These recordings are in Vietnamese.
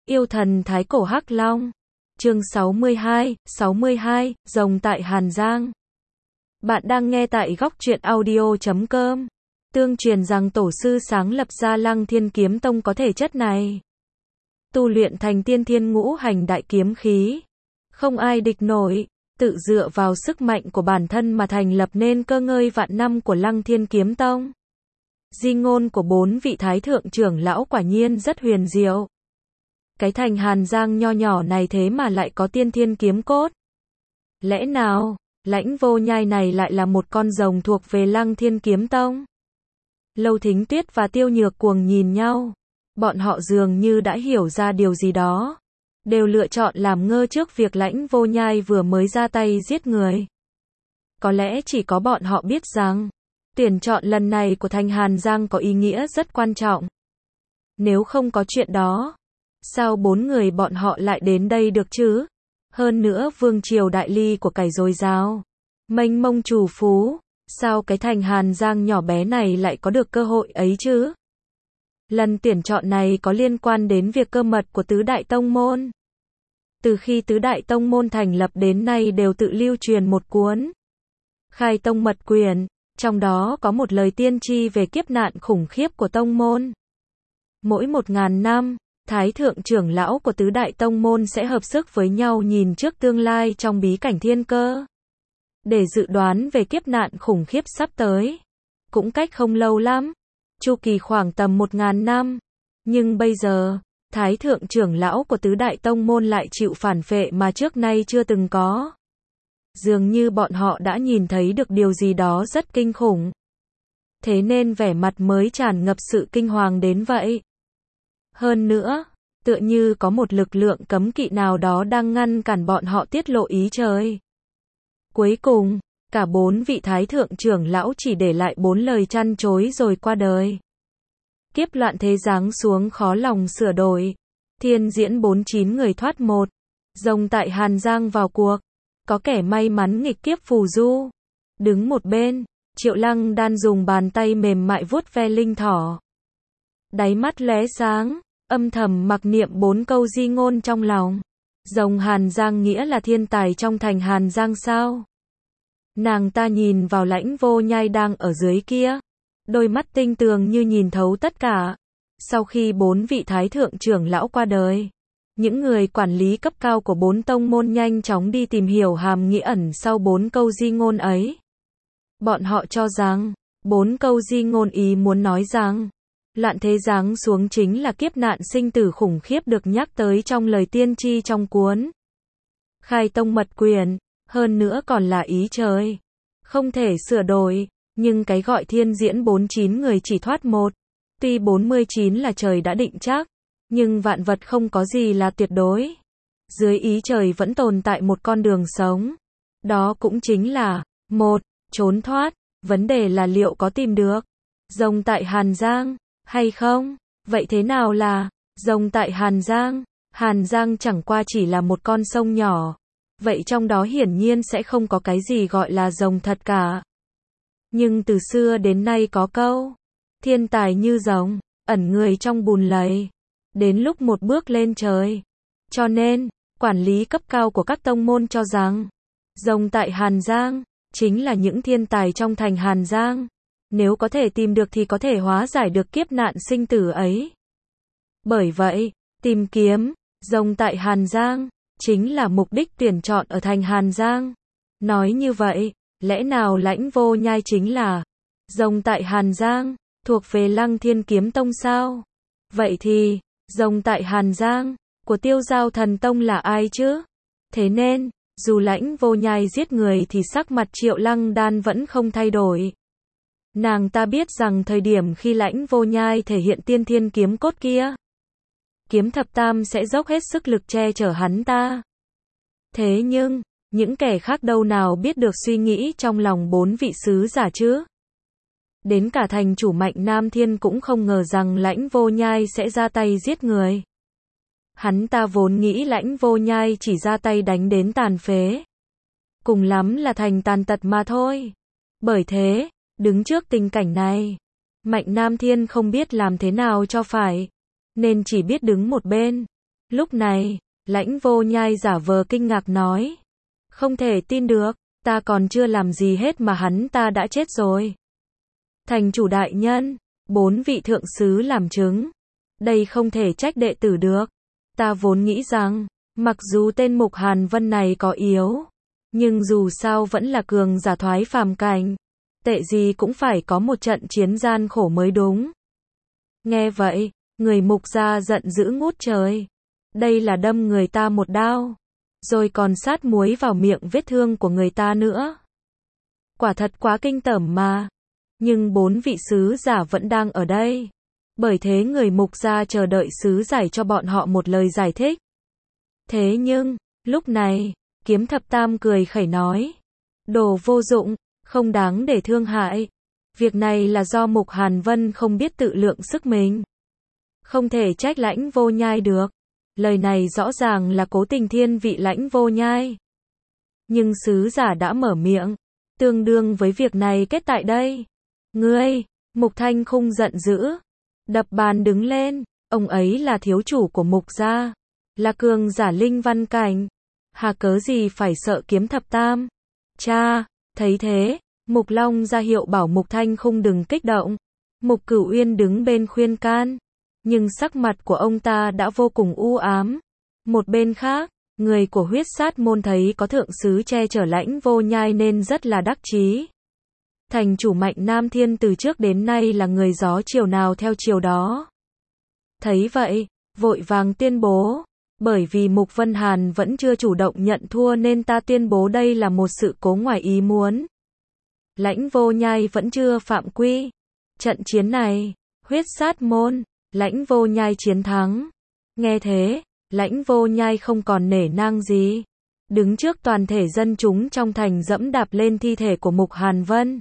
Yêu thần Thái Cổ Hắc Long. Chương 62, Rồng tại Hàn Giang. Bạn đang nghe tại góc truyện audio.com. Tương truyền rằng tổ sư sáng lập ra Lăng Thiên Kiếm Tông có thể chất này. Tu luyện thành tiên thiên ngũ hành đại kiếm khí. Không ai địch nổi, tự dựa vào sức mạnh của bản thân mà thành lập nên cơ ngơi vạn năm của Lăng Thiên Kiếm Tông. Di ngôn của 4 vị thái thượng trưởng lão quả nhiên rất huyền diệu. Cái thành Hàn Giang nho nhỏ này thế mà lại có tiên thiên kiếm cốt. Lẽ nào, Lãnh Vô Nhai này lại là một con rồng thuộc về Lăng Thiên Kiếm Tông? Lâu Thính Tuyết và Tiêu Nhược Cuồng nhìn nhau. Bọn họ dường như đã hiểu ra điều gì đó. Đều lựa chọn làm ngơ trước việc Lãnh Vô Nhai vừa mới ra tay giết người. Có lẽ chỉ có bọn họ biết rằng, tuyển chọn lần này của thành Hàn Giang có ý nghĩa rất quan trọng. Nếu không có chuyện đó, sao 4 người bọn họ lại đến đây được chứ? Hơn nữa vương triều đại ly của cải dồi dào, mênh mông trù phú, sao cái thành Hàn Giang nhỏ bé này lại có được cơ hội ấy chứ? Lần tuyển chọn này có liên quan đến việc cơ mật của tứ đại tông môn. Từ khi tứ đại tông môn thành lập đến nay đều tự lưu truyền một cuốn Khai Tông Mật Quyển, trong đó có một lời tiên tri về kiếp nạn khủng khiếp của tông môn. Mỗi 1000 năm, Thái thượng trưởng lão của tứ đại tông môn sẽ hợp sức với nhau nhìn trước tương lai trong bí cảnh thiên cơ, để dự đoán về kiếp nạn khủng khiếp sắp tới. Cũng cách không lâu lắm, chu kỳ khoảng tầm 1000 năm. Nhưng bây giờ, Thái thượng trưởng lão của tứ đại tông môn lại chịu phản phệ mà trước nay chưa từng có. Dường như bọn họ đã nhìn thấy được điều gì đó rất kinh khủng. Thế nên vẻ mặt mới tràn ngập sự kinh hoàng đến vậy. Hơn nữa, tựa như có một lực lượng cấm kỵ nào đó đang ngăn cản bọn họ tiết lộ ý trời. Cuối cùng, cả 4 vị thái thượng trưởng lão chỉ để lại 4 lời trăn trối rồi qua đời. Kiếp loạn thế giáng xuống khó lòng sửa đổi. Thiên diễn 49 người thoát một. Rồng tại Hàn Giang vào cuộc. Có kẻ may mắn nghịch kiếp phù du. Đứng một bên, Triệu Lăng Đan dùng bàn tay mềm mại vuốt ve linh thỏ. Đáy mắt lóe sáng, âm thầm mặc niệm 4 câu di ngôn trong lòng. Rồng Hàn Giang nghĩa là thiên tài trong thành Hàn Giang sao? Nàng ta nhìn vào Lãnh Vô Nhai đang ở dưới kia. Đôi mắt tinh tường như nhìn thấu tất cả. Sau khi 4 vị thái thượng trưởng lão qua đời, những người quản lý cấp cao của 4 tông môn nhanh chóng đi tìm hiểu hàm nghĩa ẩn sau 4 câu di ngôn ấy. Bọn họ cho rằng, 4 câu di ngôn ý muốn nói rằng, loạn thế giáng xuống chính là kiếp nạn sinh tử khủng khiếp được nhắc tới trong lời tiên tri trong cuốn Khai Tông Mật Quyển, hơn nữa còn là ý trời. Không thể sửa đổi, nhưng cái gọi thiên diễn 49 người chỉ thoát một. Tuy 49 là trời đã định chắc, nhưng vạn vật không có gì là tuyệt đối. Dưới ý trời vẫn tồn tại một con đường sống. Đó cũng chính là, một, trốn thoát. Vấn đề là liệu có tìm được rồng tại Hàn Giang hay không? Vậy thế nào là rồng tại Hàn Giang? Hàn Giang chẳng qua chỉ là một con sông nhỏ. Vậy trong đó hiển nhiên sẽ không có cái gì gọi là rồng thật cả. Nhưng từ xưa đến nay có câu, thiên tài như rồng, ẩn người trong bùn lầy. Đến lúc một bước lên trời. Cho nên, quản lý cấp cao của các tông môn cho rằng, rồng tại Hàn Giang, chính là những thiên tài trong thành Hàn Giang. Nếu có thể tìm được thì có thể hóa giải được kiếp nạn sinh tử ấy. Bởi vậy, tìm kiếm rồng tại Hàn Giang chính là mục đích tuyển chọn ở thành Hàn Giang. Nói như vậy, lẽ nào Lãnh Vô Nhai chính là rồng tại Hàn Giang, thuộc về Lăng Thiên Kiếm Tông sao? Vậy thì, rồng tại Hàn Giang của Tiêu Giao Thần Tông là ai chứ? Thế nên, dù Lãnh Vô Nhai giết người thì sắc mặt Triệu Lăng Đan vẫn không thay đổi. Nàng ta biết rằng thời điểm khi Lãnh Vô Nhai thể hiện tiên thiên kiếm cốt kia, Kiếm Thập Tam sẽ dốc hết sức lực che chở hắn ta. Thế nhưng, những kẻ khác đâu nào biết được suy nghĩ trong lòng 4 vị sứ giả chứ? Đến cả thành chủ Mạnh Nam Thiên cũng không ngờ rằng Lãnh Vô Nhai sẽ ra tay giết người. Hắn ta vốn nghĩ Lãnh Vô Nhai chỉ ra tay đánh đến tàn phế. Cùng lắm là thành tàn tật mà thôi. Bởi thế, đứng trước tình cảnh này, Mạnh Nam Thiên không biết làm thế nào cho phải, nên chỉ biết đứng một bên, Lúc này, Lãnh Vô Nhai giả vờ kinh ngạc nói. Không thể tin được, ta còn chưa làm gì hết mà hắn ta đã chết rồi. Thành chủ đại nhân, 4 vị thượng sứ làm chứng. Đây không thể trách đệ tử được. Ta vốn nghĩ rằng, mặc dù tên Mục Hàn Vân này có yếu, nhưng dù sao vẫn là cường giả thoái phàm cảnh. Tệ gì cũng phải có một trận chiến gian khổ mới đúng. Nghe vậy, người Mục gia giận dữ ngút trời. Đây là đâm người ta một đao, rồi còn sát muối vào miệng vết thương của người ta nữa. Quả thật quá kinh tởm mà. Nhưng 4 vị sứ giả vẫn đang ở đây. Bởi thế người Mục gia chờ đợi sứ giải cho bọn họ một lời giải thích. Thế nhưng, lúc này, Kiếm Thập Tam cười khẩy nói. Đồ vô dụng, không đáng để thương hại. Việc này là do Mục Hàn Vân không biết tự lượng sức mình. Không thể trách Lãnh Vô Nhai được. Lời này rõ ràng là cố tình thiên vị Lãnh Vô Nhai. Nhưng sứ giả đã mở miệng, tương đương với việc này kết tại đây. Ngươi, Mục Thanh Khung giận dữ, đập bàn đứng lên, ông ấy là thiếu chủ của Mục gia, là cường giả linh văn cảnh, hà cớ gì phải sợ Kiếm Thập Tam. Cha, thấy thế, Mục Long ra hiệu bảo Mục Thanh Khung đừng kích động. Mục Cửu Uyên đứng bên khuyên can, nhưng sắc mặt của ông ta đã vô cùng u ám. Một bên khác, người của Huyết Sát môn thấy có thượng sứ che chở Lãnh Vô Nhai nên rất là đắc chí. Thành chủ Mạnh Nam Thiên từ trước đến nay là người gió chiều nào theo chiều đó. Thấy vậy, vội vàng tuyên bố, bởi vì Mục Vân Hàn vẫn chưa chủ động nhận thua nên ta tuyên bố đây là một sự cố ngoài ý muốn. Lãnh Vô Nhai vẫn chưa phạm quy. Trận chiến này, Huyết Sát môn, Lãnh Vô Nhai chiến thắng. Nghe thế, Lãnh Vô Nhai không còn nể nang gì. Đứng trước toàn thể dân chúng trong thành dẫm đạp lên thi thể của Mục Hàn Vân.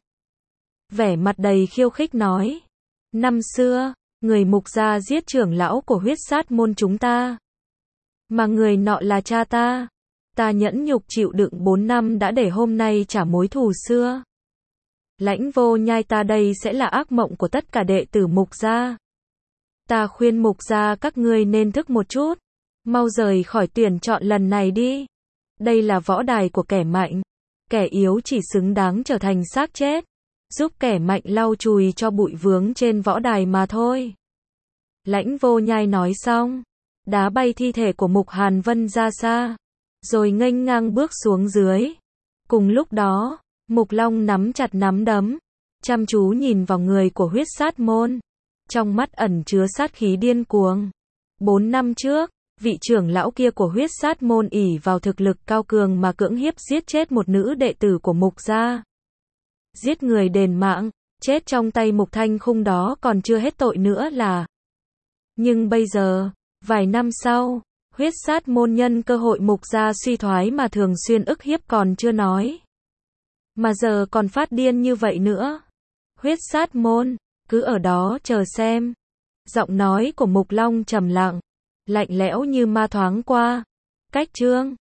Vẻ mặt đầy khiêu khích nói. Năm xưa, người Mục gia giết trưởng lão của Huyết Sát môn chúng ta. Mà người nọ là cha ta. Ta nhẫn nhục chịu đựng 4 năm đã để hôm nay trả mối thù xưa. Lãnh Vô Nhai ta đây sẽ là ác mộng của tất cả đệ tử Mục gia. Ta khuyên Mục gia các ngươi nên thức một chút. Mau rời khỏi tuyển chọn lần này đi. Đây là võ đài của kẻ mạnh. Kẻ yếu chỉ xứng đáng trở thành xác chết. Giúp kẻ mạnh lau chùi cho bụi vướng trên võ đài mà thôi. Lãnh Vô Nhai nói xong, đá bay thi thể của Mục Hàn Vân ra xa, rồi nghênh ngang bước xuống dưới. Cùng lúc đó, Mục Long nắm chặt nắm đấm, chăm chú nhìn vào người của Huyết Sát môn. Trong mắt ẩn chứa sát khí điên cuồng. 4 năm trước, vị trưởng lão kia của Huyết Sát môn ỷ vào thực lực cao cường mà cưỡng hiếp giết chết một nữ đệ tử của Mục gia. Giết người đền mạng, chết trong tay Mục Thanh Khung đó còn chưa hết tội nữa là. Nhưng bây giờ, vài năm sau, Huyết Sát môn nhân cơ hội Mục gia suy thoái mà thường xuyên ức hiếp còn chưa nói. Mà giờ còn phát điên như vậy nữa. Huyết Sát môn, cứ ở đó chờ xem. Giọng nói của Mục Long trầm lặng, lạnh lẽo như ma thoáng qua. Cách chương